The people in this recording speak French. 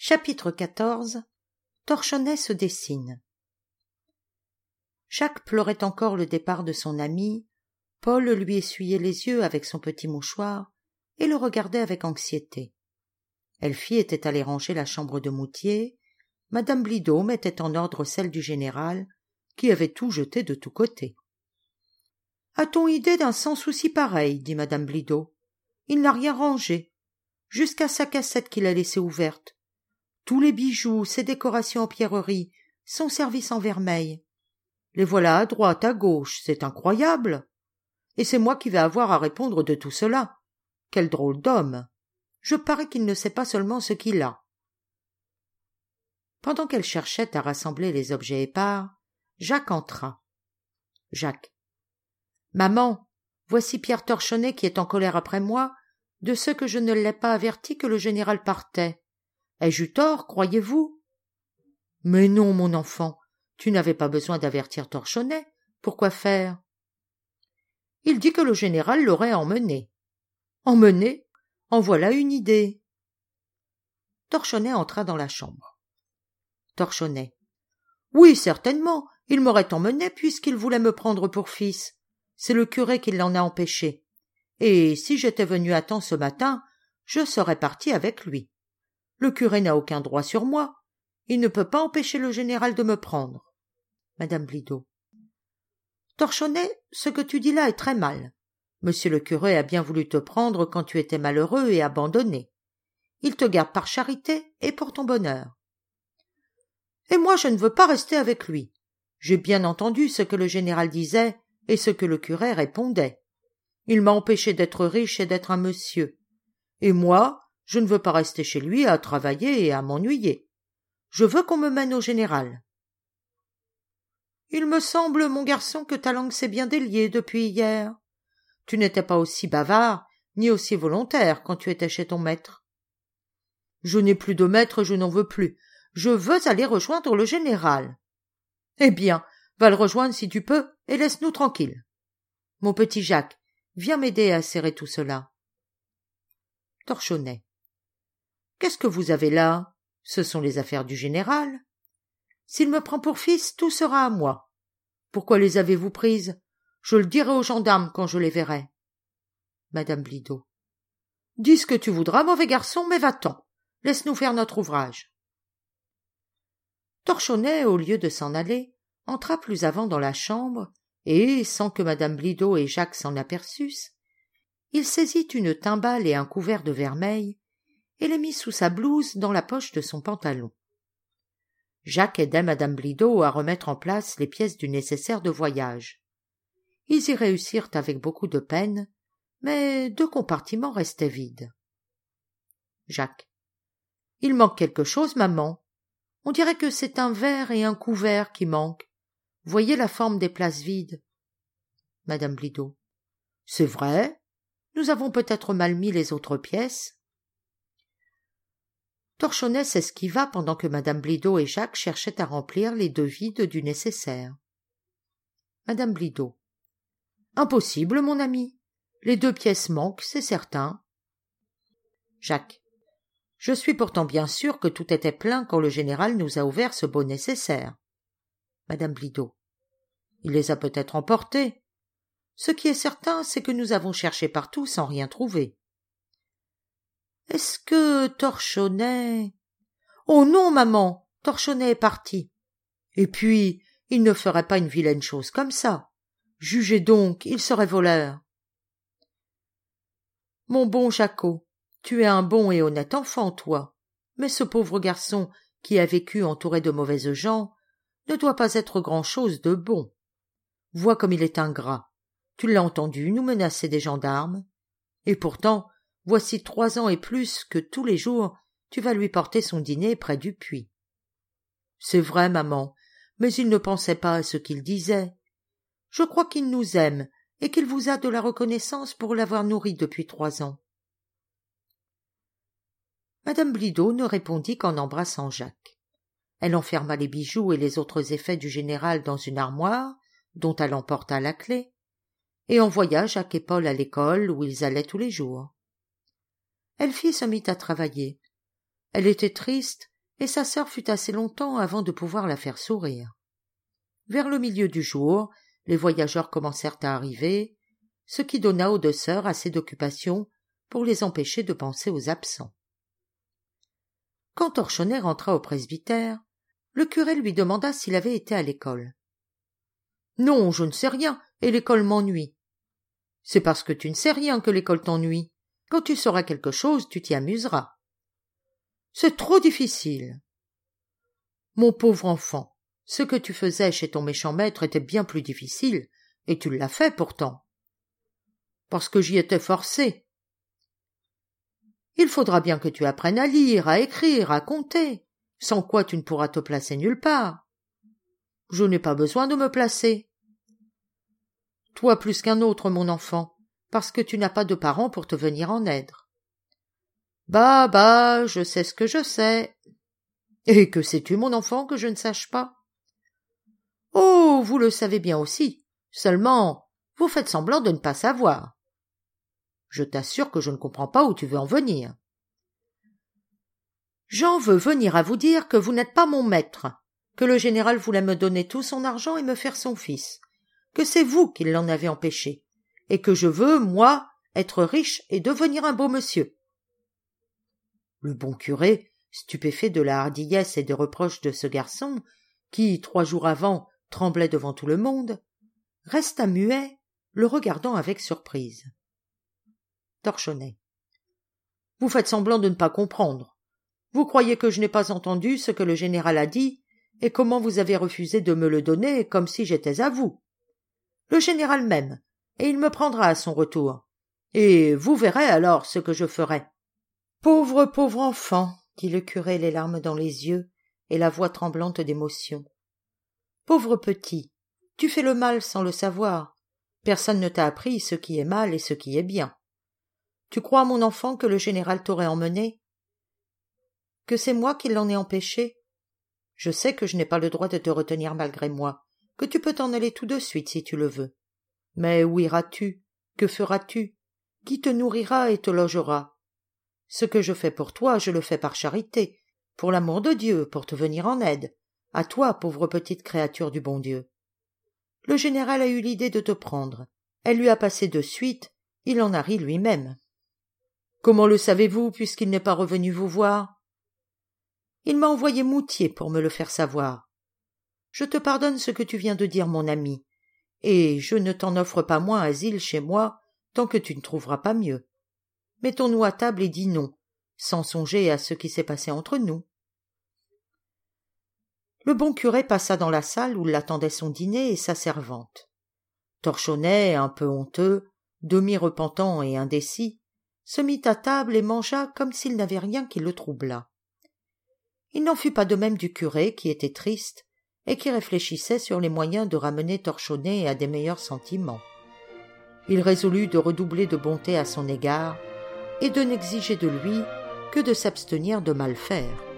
Chapitre 14. Torchonnet se dessine. Jacques pleurait encore le départ de son ami. Paul lui essuyait les yeux avec son petit mouchoir et le regardait avec anxiété. Elfie était allée ranger la chambre de Moutier. Madame Blidaut mettait en ordre celle du général, qui avait tout jeté de tous côtés. « A-t-on idée d'un sans-souci pareil ?» dit Madame Blidaut. « Il n'a rien rangé, jusqu'à sa cassette qu'il a laissée ouverte. Tous les bijoux, ses décorations en pierreries, son service en vermeil. Les voilà à droite, à gauche, c'est incroyable. Et c'est moi qui vais avoir à répondre de tout cela. Quel drôle d'homme! Je parie qu'il ne sait pas seulement ce qu'il a. » Pendant qu'elle cherchait à rassembler les objets épars, Jacques entra. Jacques. « Maman, voici Pierre Torchonnet qui est en colère après moi, de ce que je ne l'ai pas averti que le général partait. Ai-je eu tort, croyez-vous ? » ?»« Mais non, mon enfant, tu n'avais pas besoin d'avertir Torchonnet. Pourquoi faire ? » ?»« Il dit que le général l'aurait emmené. »« Emmené ? En voilà une idée. » Torchonnet entra dans la chambre. Torchonnet. « Oui, certainement, il m'aurait emmené puisqu'il voulait me prendre pour fils. C'est le curé qui l'en a empêché. Et si j'étais venu à temps ce matin, je serais parti avec lui. Le curé n'a aucun droit sur moi. Il ne peut pas empêcher le général de me prendre. » Madame Blidaut. « Torchonnet, ce que tu dis là est très mal. Monsieur le curé a bien voulu te prendre quand tu étais malheureux et abandonné. Il te garde par charité et pour ton bonheur. Et moi je ne veux pas rester avec lui. J'ai bien entendu ce que le général disait et ce que le curé répondait. Il m'a empêché d'être riche et d'être un monsieur. Et moi, je ne veux pas rester chez lui à travailler et à m'ennuyer. Je veux qu'on me mène au général. »« Il me semble, mon garçon, que ta langue s'est bien déliée depuis hier. Tu n'étais pas aussi bavard, ni aussi volontaire quand tu étais chez ton maître. »« Je n'ai plus de maître, je n'en veux plus. Je veux aller rejoindre le général. »« Eh bien, va le rejoindre si tu peux, et laisse-nous tranquilles. Mon petit Jacques, viens m'aider à serrer tout cela. » Torchonnet. « Qu'est-ce que vous avez là ? Ce sont les affaires du général. S'il me prend pour fils, tout sera à moi. Pourquoi les avez-vous prises ? Je le dirai aux gendarmes quand je les verrai. » Madame Blidaut. « Dis ce que tu voudras, mauvais garçon, mais va-t'en. Laisse-nous faire notre ouvrage. » Torchonnet, au lieu de s'en aller, entra plus avant dans la chambre, et, sans que Madame Blidaut et Jacques s'en aperçussent, il saisit une timbale et un couvert de vermeil, et les mit sous sa blouse dans la poche de son pantalon. Jacques aidait Madame Blidaut à remettre en place les pièces du nécessaire de voyage. Ils y réussirent avec beaucoup de peine, mais 2 compartiments restaient vides. Jacques. « Il manque quelque chose, maman. On dirait que c'est un verre et un couvert qui manquent. Voyez la forme des places vides. » Madame Blidaut. « C'est vrai. Nous avons peut-être mal mis les autres pièces. » Torchonnet s'esquiva pendant que Madame Blidaut et Jacques cherchaient à remplir les 2 vides du nécessaire. Madame Blidaut. « Impossible, mon ami. Les 2 pièces manquent, c'est certain. » Jacques. « Je suis pourtant bien sûr que tout était plein quand le général nous a ouvert ce beau nécessaire. » Madame Blidaut. « Il les a peut-être emportés. Ce qui est certain, c'est que nous avons cherché partout sans rien trouver. » Est-ce que Torchonnet... Oh non, maman, Torchonnet est parti. Et puis, il ne ferait pas une vilaine chose comme ça. Jugez donc, il serait voleur. Mon bon Jacot, tu es un bon et honnête enfant, toi. Mais ce pauvre garçon, qui a vécu entouré de mauvaises gens, ne doit pas être grand-chose de bon. Vois comme il est ingrat. Tu l'as entendu nous menacer des gendarmes. Et pourtant, voici 3 ans et plus que tous les jours tu vas lui porter son dîner près du puits. C'est vrai, maman, mais il ne pensait pas à ce qu'il disait. Je crois qu'il nous aime et qu'il vous a de la reconnaissance pour l'avoir nourri depuis 3 ans. Madame Blidaut ne répondit qu'en embrassant Jacques. Elle enferma les bijoux et les autres effets du général dans une armoire, dont elle emporta la clé, et envoya Jacques et Paul à l'école où ils allaient tous les jours. Elfie se mit à travailler. Elle était triste et sa sœur fut assez longtemps avant de pouvoir la faire sourire. Vers le milieu du jour, les voyageurs commencèrent à arriver, ce qui donna aux 2 sœurs assez d'occupation pour les empêcher de penser aux absents. Quand Torchonnet rentra au presbytère, le curé lui demanda s'il avait été à l'école. « Non, je ne sais rien, et l'école m'ennuie. »« C'est parce que tu ne sais rien que l'école t'ennuie. Quand tu sauras quelque chose, tu t'y amuseras. »« C'est trop difficile. »« Mon pauvre enfant, ce que tu faisais chez ton méchant maître était bien plus difficile, et tu l'as fait pourtant. »« Parce que j'y étais forcé. »« Il faudra bien que tu apprennes à lire, à écrire, à compter, sans quoi tu ne pourras te placer nulle part. »« Je n'ai pas besoin de me placer. »« Toi plus qu'un autre, mon enfant, parce que tu n'as pas de parents pour te venir en aide. »« Bah, je sais ce que je sais. »« Et que sais-tu, mon enfant, que je ne sache pas ? » ?»« Oh, vous le savez bien aussi, seulement vous faites semblant de ne pas savoir. » Je t'assure que je ne comprends pas où tu veux en venir. J'en veux venir à vous dire que vous n'êtes pas mon maître, que le général voulait me donner tout son argent et me faire son fils, que c'est vous qui l'en avez empêché, et que je veux, moi, être riche et devenir un beau monsieur. Le bon curé, stupéfait de la hardiesse et des reproches de ce garçon, qui, 3 jours avant, tremblait devant tout le monde, resta muet, le regardant avec surprise. Torchonnet. Vous faites semblant de ne pas comprendre. Vous croyez que je n'ai pas entendu ce que le général a dit, et comment vous avez refusé de me le donner comme si j'étais à vous. Le général m'aime, et il me prendra à son retour. Et vous verrez alors ce que je ferai. Pauvre enfant, dit le curé, les larmes dans les yeux et la voix tremblante d'émotion. Pauvre petit, tu fais le mal sans le savoir. Personne ne t'a appris ce qui est mal et ce qui est bien. Tu crois, mon enfant, que le général t'aurait emmené? Que c'est moi qui l'en ai empêché? Je sais que je n'ai pas le droit de te retenir malgré moi, que tu peux t'en aller tout de suite si tu le veux. Mais où iras-tu? Que feras-tu? Qui te nourrira et te logera? Ce que je fais pour toi, je le fais par charité, pour l'amour de Dieu, pour te venir en aide, à toi, pauvre petite créature du bon Dieu. Le général a eu l'idée de te prendre. Elle lui a passé de suite, il en a ri lui-même. Comment le savez-vous, puisqu'il n'est pas revenu vous voir? Il m'a envoyé Moutier pour me le faire savoir. Je te pardonne ce que tu viens de dire, mon ami, et je ne t'en offre pas moins asile chez moi tant que tu ne trouveras pas mieux. Mettons-nous à table et dis non, sans songer à ce qui s'est passé entre nous. Le bon curé passa dans la salle où l'attendait son dîner et sa servante. Torchonnet, un peu honteux, demi-repentant et indécis, se mit à table et mangea comme s'il n'avait rien qui le troublât. Il n'en fut pas de même du curé, qui était triste et qui réfléchissait sur les moyens de ramener Torchonnet à des meilleurs sentiments. Il résolut de redoubler de bonté à son égard et de n'exiger de lui que de s'abstenir de mal faire.